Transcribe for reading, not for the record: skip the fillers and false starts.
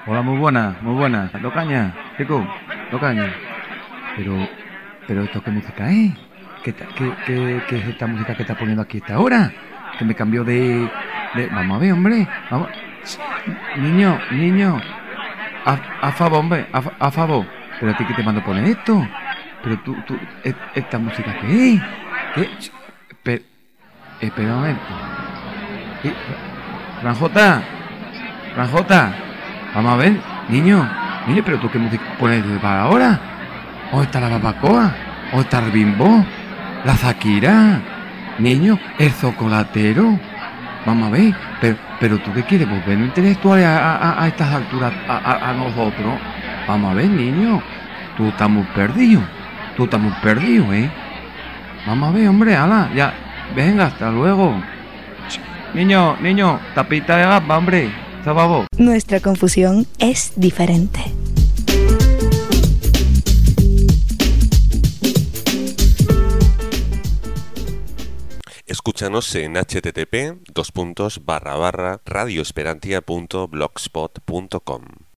Hola, muy buena. Locaña, chico, Locaña. Pero, pero ¿esto qué música es? ¿Qué es esta música que está poniendo aquí a esta hora? Que me cambió Vamos a ver, hombre. Vamos. Niño. A favor, hombre, a favor. Pero a ti que te mando a poner esto. Pero ¿esta música qué es? ¿Qué? Espera un momento. Eh, Franjota, Franjota. Vamos a ver, niño, pero tú qué música pones para ahora. ¿O está la babacoa? ¿O está el bimbo? ¿La Zakira? Niño, el chocolatero. Vamos a ver, pero tú qué quieres volver intelectuales a estas alturas a nosotros. Vamos a ver, niño, tú estás muy perdido. Tú estás muy perdido, ¿eh? Vamos a ver, hombre, ala, ya. Venga, hasta luego. Niño, tapita de gamba, hombre. Sábado. Nuestra confusión es diferente. Escúchanos en http://radioesperantia.blogspot.com.